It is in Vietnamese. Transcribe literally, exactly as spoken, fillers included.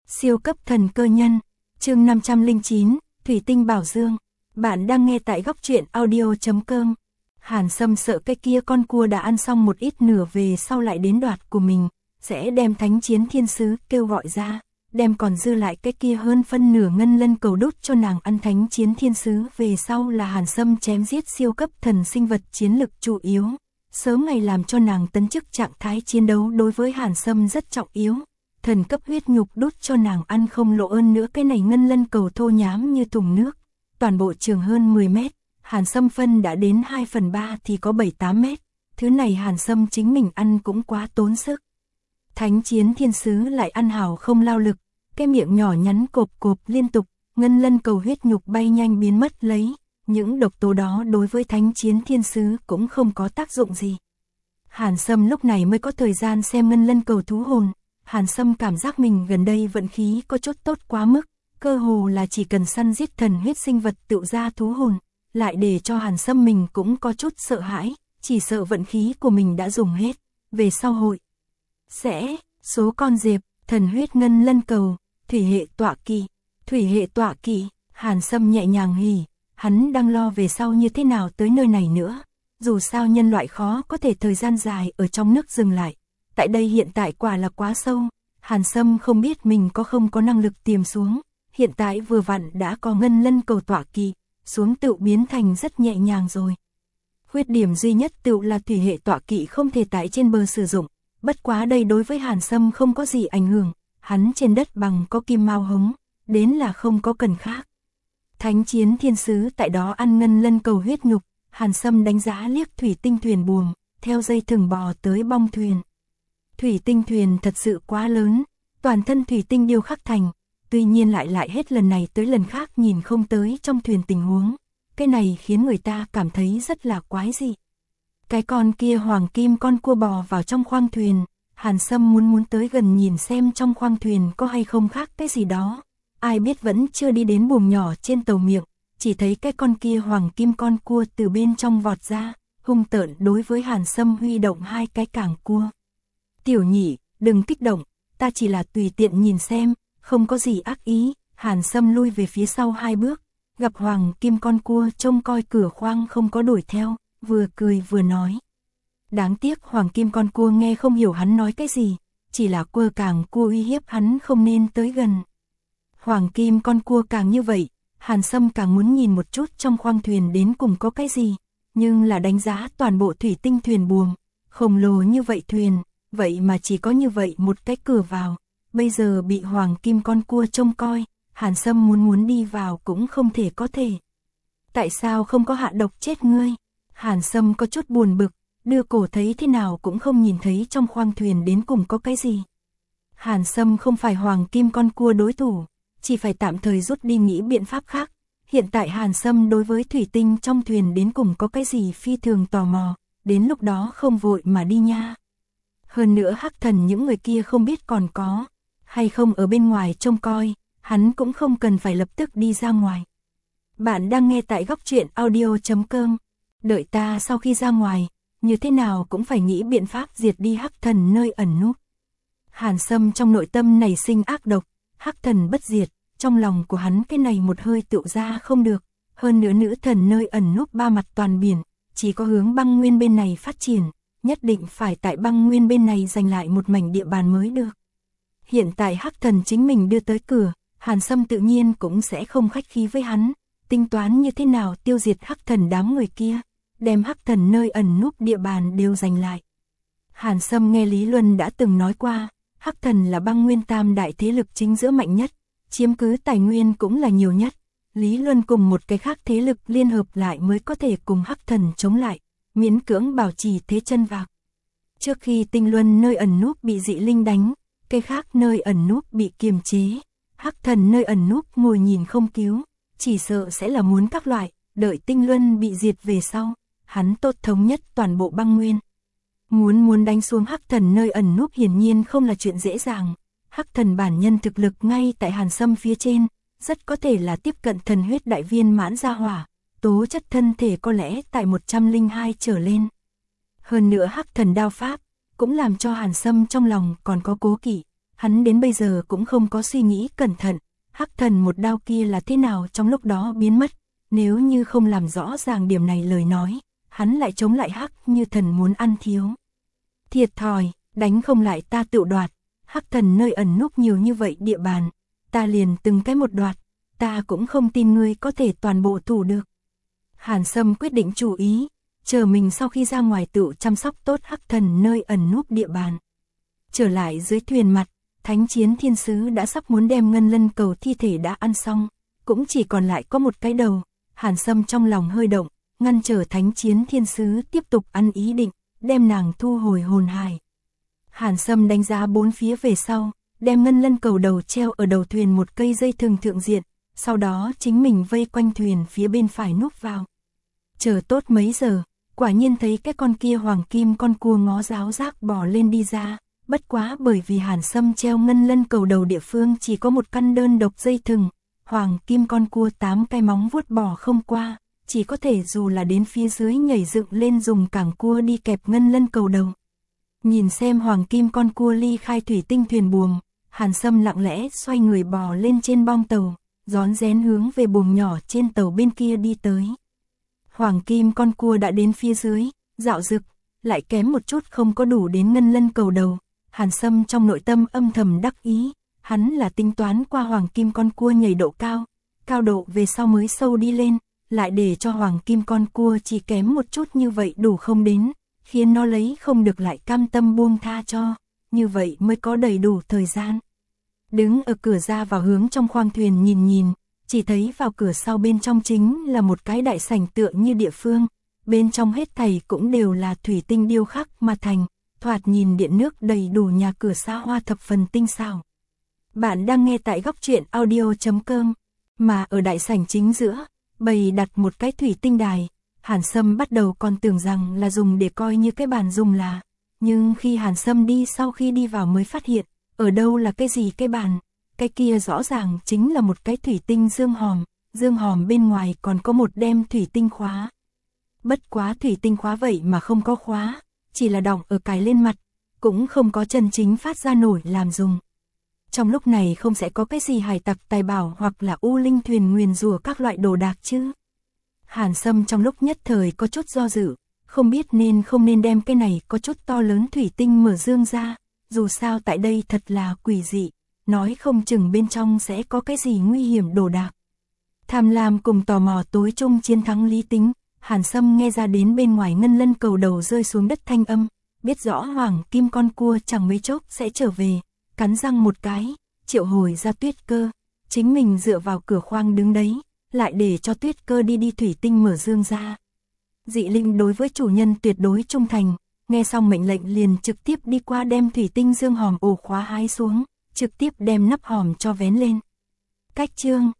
Siêu cấp thần cơ nhân, chương năm trăm lẻ chín, Thủy tinh bảo dương. Bạn đang nghe tại góc truyện audio chấm com. Hàn Sâm sợ cái kia con cua đã ăn xong một ít nửa về sau lại đến đoạt của mình, sẽ đem thánh chiến thiên sứ kêu gọi ra, đem còn dư lại cái kia hơn phân nửa ngân lân cầu đút cho nàng ăn. Thánh chiến thiên sứ về sau là Hàn Sâm chém giết siêu cấp thần sinh vật chiến lực chủ yếu, sớm ngày làm cho nàng tấn chức trạng thái chiến đấu đối với Hàn Sâm rất trọng yếu. Thần cấp huyết nhục đút cho nàng ăn không lộ ơn nữa. Cái này ngân lân cầu thô nhám như thùng nước, toàn bộ trường hơn mười mét, Hàn Sâm phân đã đến hai phần ba thì có bảy tám mét, thứ này Hàn Sâm chính mình ăn cũng quá tốn sức. Thánh chiến thiên sứ lại ăn hào không lao lực, cái miệng nhỏ nhắn cộp cộp liên tục, ngân lân cầu huyết nhục bay nhanh biến mất lấy, những độc tố đó đối với thánh chiến thiên sứ cũng không có tác dụng gì. Hàn Sâm lúc này mới có thời gian xem ngân lân cầu thú hồn. Hàn Sâm cảm giác mình gần đây vận khí có chút tốt quá mức, cơ hồ là chỉ cần săn giết thần huyết sinh vật tự ra thú hồn, lại để cho Hàn Sâm mình cũng có chút sợ hãi, chỉ sợ vận khí của mình đã dùng hết, về sau hội sẽ số con dẹp, thần huyết ngân lân cầu, thủy hệ tọa kỵ, thủy hệ tọa kỵ. Hàn Sâm nhẹ nhàng hỉ, hắn đang lo về sau như thế nào tới nơi này nữa, dù sao nhân loại khó có thể thời gian dài ở trong nước dừng lại. Tại đây hiện tại quả là quá sâu, Hàn Sâm không biết mình có không có năng lực tiềm xuống, hiện tại vừa vặn đã có ngân lân cầu tọa kỵ, xuống tự biến thành rất nhẹ nhàng rồi. Khuyết điểm duy nhất tự là thủy hệ tọa kỵ không thể tại trên bờ sử dụng, bất quá đây đối với Hàn Sâm không có gì ảnh hưởng, hắn trên đất bằng có kim mao hống, đến là không có cần khác. Thánh chiến thiên sứ tại đó ăn ngân lân cầu huyết nhục, Hàn Sâm đánh giá liếc thủy tinh thuyền buồm, theo dây thừng bò tới bong thuyền. Thủy tinh thuyền thật sự quá lớn, toàn thân thủy tinh điêu khắc thành, tuy nhiên lại lại hết lần này tới lần khác nhìn không tới trong thuyền tình huống, cái này khiến người ta cảm thấy rất là quái dị. Cái con kia hoàng kim con cua bò vào trong khoang thuyền, Hàn Sâm muốn muốn tới gần nhìn xem trong khoang thuyền có hay không khác cái gì đó, ai biết vẫn chưa đi đến buồng nhỏ trên tàu miệng, chỉ thấy cái con kia hoàng kim con cua từ bên trong vọt ra, hung tợn đối với Hàn Sâm huy động hai cái cảng cua. Tiểu nhị, đừng kích động, ta chỉ là tùy tiện nhìn xem, không có gì ác ý. Hàn Sâm lui về phía sau hai bước, gặp hoàng kim con cua trông coi cửa khoang không có đuổi theo, vừa cười vừa nói. Đáng tiếc hoàng kim con cua nghe không hiểu hắn nói cái gì, chỉ là cua càng cua uy hiếp hắn không nên tới gần. Hoàng kim con cua càng như vậy, Hàn Sâm càng muốn nhìn một chút trong khoang thuyền đến cùng có cái gì, nhưng là đánh giá toàn bộ thủy tinh thuyền buồm, khổng lồ như vậy thuyền, vậy mà chỉ có như vậy một cái cửa vào, bây giờ bị hoàng kim con cua trông coi, Hàn Sâm muốn muốn đi vào cũng không thể có thể. Tại sao không có hạ độc chết ngươi? Hàn Sâm có chút buồn bực, đưa cổ thấy thế nào cũng không nhìn thấy trong khoang thuyền đến cùng có cái gì. Hàn Sâm không phải hoàng kim con cua đối thủ, chỉ phải tạm thời rút đi nghĩ biện pháp khác. Hiện tại Hàn Sâm đối với thủy tinh trong thuyền đến cùng có cái gì phi thường tò mò, đến lúc đó không vội mà đi nha. Hơn nữa hắc thần những người kia không biết còn có hay không ở bên ngoài trông coi, hắn cũng không cần phải lập tức đi ra ngoài. Bạn đang nghe tại góc truyện audio chấm com. Đợi ta sau khi ra ngoài, như thế nào cũng phải nghĩ biện pháp diệt đi hắc thần nơi ẩn núp. Hàn Sâm trong nội tâm nảy sinh ác độc, hắc thần bất diệt, trong lòng của hắn cái này một hơi tựu ra không được. Hơn nữa nữ thần nơi ẩn núp ba mặt toàn biển, chỉ có hướng băng nguyên bên này phát triển, nhất định phải tại băng nguyên bên này giành lại một mảnh địa bàn mới được. Hiện tại hắc thần chính mình đưa tới cửa, Hàn Sâm tự nhiên cũng sẽ không khách khí với hắn, tính toán như thế nào tiêu diệt hắc thần đám người kia, đem hắc thần nơi ẩn núp địa bàn đều giành lại. Hàn Sâm nghe Lý Luân đã từng nói qua, hắc thần là băng nguyên tam đại thế lực chính giữa mạnh nhất, chiếm cứ tài nguyên cũng là nhiều nhất. Lý Luân cùng một cái khác thế lực liên hợp lại mới có thể cùng hắc thần chống lại, miễn cưỡng bảo trì thế chân vạc. Trước khi tinh luân nơi ẩn núp bị dị linh đánh, cái khác nơi ẩn núp bị kiềm chế, hắc thần nơi ẩn núp ngồi nhìn không cứu, chỉ sợ sẽ là muốn các loại, đợi tinh luân bị diệt về sau, hắn tốt thống nhất toàn bộ băng nguyên. Muốn muốn đánh xuống hắc thần nơi ẩn núp hiển nhiên không là chuyện dễ dàng, hắc thần bản nhân thực lực ngay tại Hàn Sâm phía trên, rất có thể là tiếp cận thần huyết đại viên mãn gia hỏa, tố chất thân thể có lẽ tại một trăm lẻ hai trở lên. Hơn nữa hắc thần đao pháp, cũng làm cho Hàn Sâm trong lòng còn có cố kỵ, Hắn đến bây giờ cũng không có suy nghĩ cẩn thận, hắc thần một đao kia là thế nào trong lúc đó biến mất, nếu như không làm rõ ràng điểm này lời nói, hắn lại chống lại hắc như thần muốn ăn thiếu. Thiệt thòi, đánh không lại ta tự đoạt, hắc thần nơi ẩn núp nhiều như vậy địa bàn, ta liền từng cái một đoạt, ta cũng không tin ngươi có thể toàn bộ thủ được. Hàn Sâm quyết định chủ ý, chờ mình sau khi ra ngoài tự chăm sóc tốt hắc thần nơi ẩn núp địa bàn. Trở lại dưới thuyền mặt, Thánh Chiến Thiên Sứ đã sắp muốn đem ngân lân cầu thi thể đã ăn xong, cũng chỉ còn lại có một cái đầu. Hàn Sâm trong lòng hơi động, ngăn trở Thánh Chiến Thiên Sứ tiếp tục ăn ý định, đem nàng thu hồi hồn hài. Hàn Sâm đánh giá bốn phía về sau, đem ngân lân cầu đầu treo ở đầu thuyền một cây dây thừng thượng diện, sau đó chính mình vây quanh thuyền phía bên phải núp vào. Chờ tốt mấy giờ, quả nhiên thấy cái con kia hoàng kim con cua ngó giáo giác bò lên đi ra, bất quá bởi vì Hàn Sâm treo ngân lân cầu đầu địa phương chỉ có một căn đơn độc dây thừng, hoàng kim con cua tám cái móng vuốt bò không qua, chỉ có thể dù là đến phía dưới nhảy dựng lên dùng cẳng cua đi kẹp ngân lân cầu đầu. Nhìn xem hoàng kim con cua ly khai thủy tinh thuyền buồm, Hàn Sâm lặng lẽ xoay người bò lên trên bong tàu, rón rén hướng về buồng nhỏ trên tàu bên kia đi tới. Hoàng kim con cua đã đến phía dưới, dạo dực, lại kém một chút không có đủ đến ngân lân cầu đầu. Hàn Sâm trong nội tâm âm thầm đắc ý, hắn là tính toán qua hoàng kim con cua nhảy độ cao, cao độ về sau mới sâu đi lên, lại để cho hoàng kim con cua chỉ kém một chút như vậy đủ không đến, khiến nó lấy không được lại cam tâm buông tha cho, như vậy mới có đầy đủ thời gian. Đứng ở cửa ra vào hướng trong khoang thuyền nhìn nhìn, chỉ thấy vào cửa sau bên trong chính là một cái đại sảnh tượng như địa phương, bên trong hết thảy cũng đều là thủy tinh điêu khắc mà thành, thoạt nhìn điện nước đầy đủ nhà cửa xa hoa thập phần tinh xảo. Bạn đang nghe tại góc truyện audio chấm com, mà ở đại sảnh chính giữa, bày đặt một cái thủy tinh đài. Hàn Sâm bắt đầu còn tưởng rằng là dùng để coi như cái bàn dùng là, nhưng khi Hàn Sâm đi sau khi đi vào mới phát hiện, ở đâu là cái gì cái bàn, cái kia rõ ràng chính là một cái thủy tinh dương hòm, dương hòm bên ngoài còn có một đem thủy tinh khóa. Bất quá thủy tinh khóa vậy mà không có khóa, chỉ là đọng ở cái lên mặt, cũng không có chân chính phát ra nổi làm dùng. Trong lúc này không sẽ có cái gì hải tặc tài bảo hoặc là u linh thuyền nguyền rủa các loại đồ đạc chứ. Hàn Sâm trong lúc nhất thời có chút do dự, không biết nên không nên đem cái này có chút to lớn thủy tinh mở dương ra, dù sao tại đây thật là quỷ dị, nói không chừng bên trong sẽ có cái gì nguy hiểm đồ đạc. Tham lam cùng tò mò tối chung chiến thắng lý tính, Hàn Sâm nghe ra đến bên ngoài ngân lân cầu đầu rơi xuống đất thanh âm, biết rõ hoàng kim con cua chẳng mấy chốc sẽ trở về, cắn răng một cái, triệu hồi ra Tuyết Cơ, chính mình dựa vào cửa khoang đứng đấy, lại để cho Tuyết Cơ đi đi thủy tinh mở dương ra. Dị linh đối với chủ nhân tuyệt đối trung thành, nghe xong mệnh lệnh liền trực tiếp đi qua đem thủy tinh dương hòm ổ khóa hái xuống, trực tiếp đem nắp hòm cho vén lên. Cách chương